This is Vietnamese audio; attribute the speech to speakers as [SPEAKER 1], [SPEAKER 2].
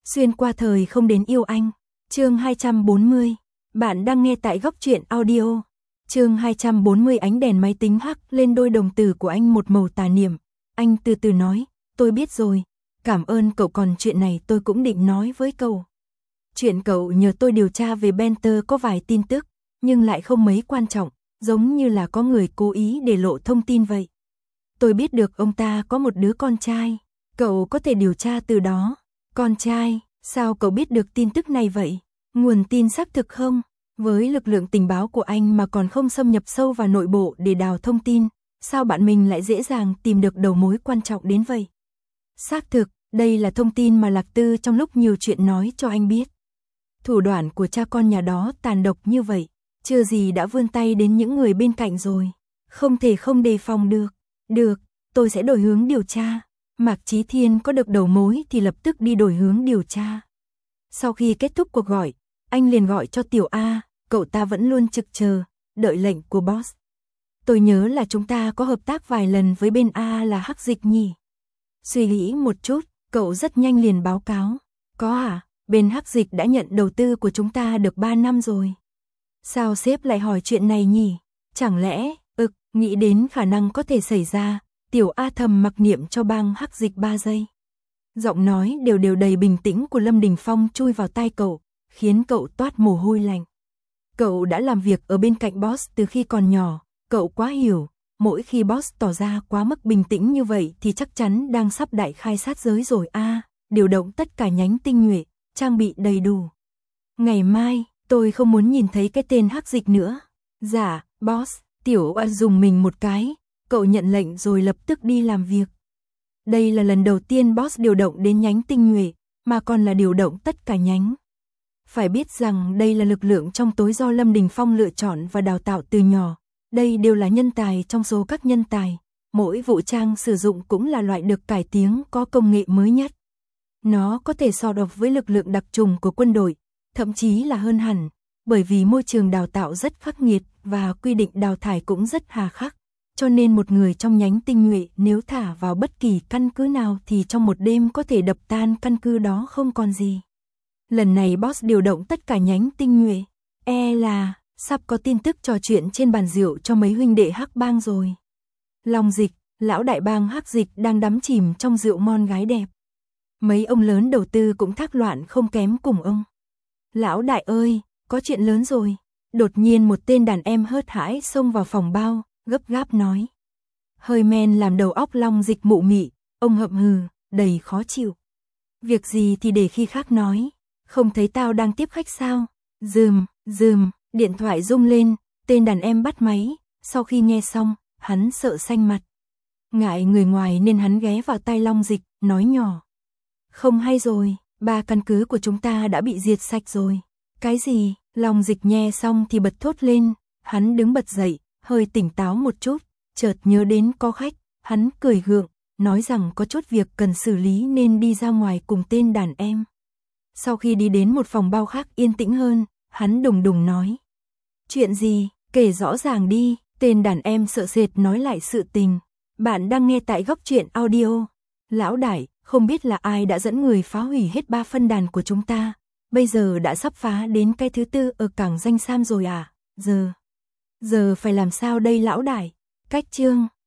[SPEAKER 1] Xuyên qua thời không đến yêu anh. Chương 240. Bạn đang nghe tại Góc Truyện Audio. Chương 240. Ánh đèn máy tính hắt lên đôi đồng tử của anh một màu tà niệm. Anh từ từ nói, tôi biết rồi. Cảm ơn cậu, còn chuyện này tôi cũng định nói với cậu. Chuyện cậu nhờ tôi điều tra về Benter có vài tin tức, nhưng lại không mấy quan trọng, giống như là có người cố ý để lộ thông tin vậy. Tôi biết được ông ta có một đứa con trai, cậu có thể điều tra từ đó. Con trai, sao cậu biết được tin tức này vậy? Nguồn tin xác thực không? Với lực lượng tình báo của anh mà còn không xâm nhập sâu vào nội bộ để đào thông tin, sao bạn mình lại dễ dàng tìm được đầu mối quan trọng đến vậy? Xác thực, đây là thông tin mà Lạc Tư trong lúc nhiều chuyện nói cho anh biết. Thủ đoạn của cha con nhà đó tàn độc như vậy, chưa gì đã vươn tay đến những người bên cạnh rồi. Không thể không đề phòng được. Được, tôi sẽ đổi hướng điều tra. Mạc Chí Thiên có được đầu mối thì lập tức đi đổi hướng điều tra. Sau khi kết thúc cuộc gọi, anh liền gọi cho Tiểu A, cậu ta vẫn luôn trực chờ, đợi lệnh của boss. Tôi nhớ là chúng ta có hợp tác vài lần với bên A là Hắc Dịch nhỉ? Suy nghĩ một chút, cậu rất nhanh liền báo cáo. Có à, bên Hắc Dịch đã nhận đầu tư của chúng ta được 3 năm rồi. Sao sếp lại hỏi chuyện này nhỉ? Chẳng lẽ, nghĩ đến khả năng có thể xảy ra, Tiểu A thầm mặc niệm cho bang Hắc Dịch 3 giây. Giọng nói đều đều đầy bình tĩnh của Lâm Đình Phong chui vào tai cậu, khiến cậu toát mồ hôi lạnh. Cậu đã làm việc ở bên cạnh boss từ khi còn nhỏ, cậu quá hiểu, mỗi khi boss tỏ ra quá mức bình tĩnh như vậy thì chắc chắn đang sắp đại khai sát giới rồi a. Điều động tất cả nhánh tinh nhuệ, trang bị đầy đủ. Ngày mai, tôi không muốn nhìn thấy cái tên Hắc Dịch nữa. Dạ, boss. Tiểu A dùng mình một cái, cậu nhận lệnh rồi lập tức đi làm việc. Đây là lần đầu tiên boss điều động đến nhánh tinh nhuệ, mà còn là điều động tất cả nhánh. Phải biết rằng đây là lực lượng trong tối do Lâm Đình Phong lựa chọn và đào tạo từ nhỏ. Đây đều là nhân tài trong số các nhân tài. Mỗi vũ trang sử dụng cũng là loại được cải tiến có công nghệ mới nhất. Nó có thể so độc với lực lượng đặc trùng của quân đội, thậm chí là hơn hẳn, bởi vì môi trường đào tạo rất khắc nghiệt và quy định đào thải cũng rất hà khắc. Cho nên một người trong nhánh tinh nhuệ nếu thả vào bất kỳ căn cứ nào thì trong một đêm có thể đập tan căn cứ đó không còn gì. Lần này boss điều động tất cả nhánh tinh nhuệ, là sắp có tin tức trò chuyện trên bàn rượu cho mấy huynh đệ Hắc Bang rồi. Long Dịch, lão đại bang Hắc Dịch đang đắm chìm trong rượu ngon gái đẹp. Mấy ông lớn đầu tư cũng thác loạn không kém cùng ông. Lão đại ơi, có chuyện lớn rồi. Đột nhiên một tên đàn em hớt hải xông vào phòng bao, gấp gáp nói. Hơi men làm đầu óc Long Dịch mụ mị, ông hậm hừ, đầy khó chịu. Việc gì thì để khi khác nói, không thấy tao đang tiếp khách sao? Dườm, điện thoại rung lên, tên đàn em bắt máy, sau khi nghe xong, hắn sợ xanh mặt. Ngại người ngoài nên hắn ghé vào tai Long Dịch, nói nhỏ. Không hay rồi, 3 căn cứ của chúng ta đã bị diệt sạch rồi. Cái gì? Long Dịch nghe xong thì bật thốt lên, hắn đứng bật dậy, hơi tỉnh táo một chút, chợt nhớ đến có khách, hắn cười gượng, nói rằng có chút việc cần xử lý nên đi ra ngoài cùng tên đàn em. Sau khi đi đến một phòng bao khác yên tĩnh hơn, hắn đùng đùng nói. Chuyện gì? Kể rõ ràng đi, tên đàn em sợ sệt nói lại sự tình. Bạn đang nghe tại Góc Truyện Audio. Lão đại, không biết là ai đã dẫn người phá hủy hết 3 phân đàn của chúng ta. Bây giờ đã sắp phá đến cái thứ 4 ở cảng Danh Sam rồi à? Giờ phải làm sao đây lão đại? Cách chương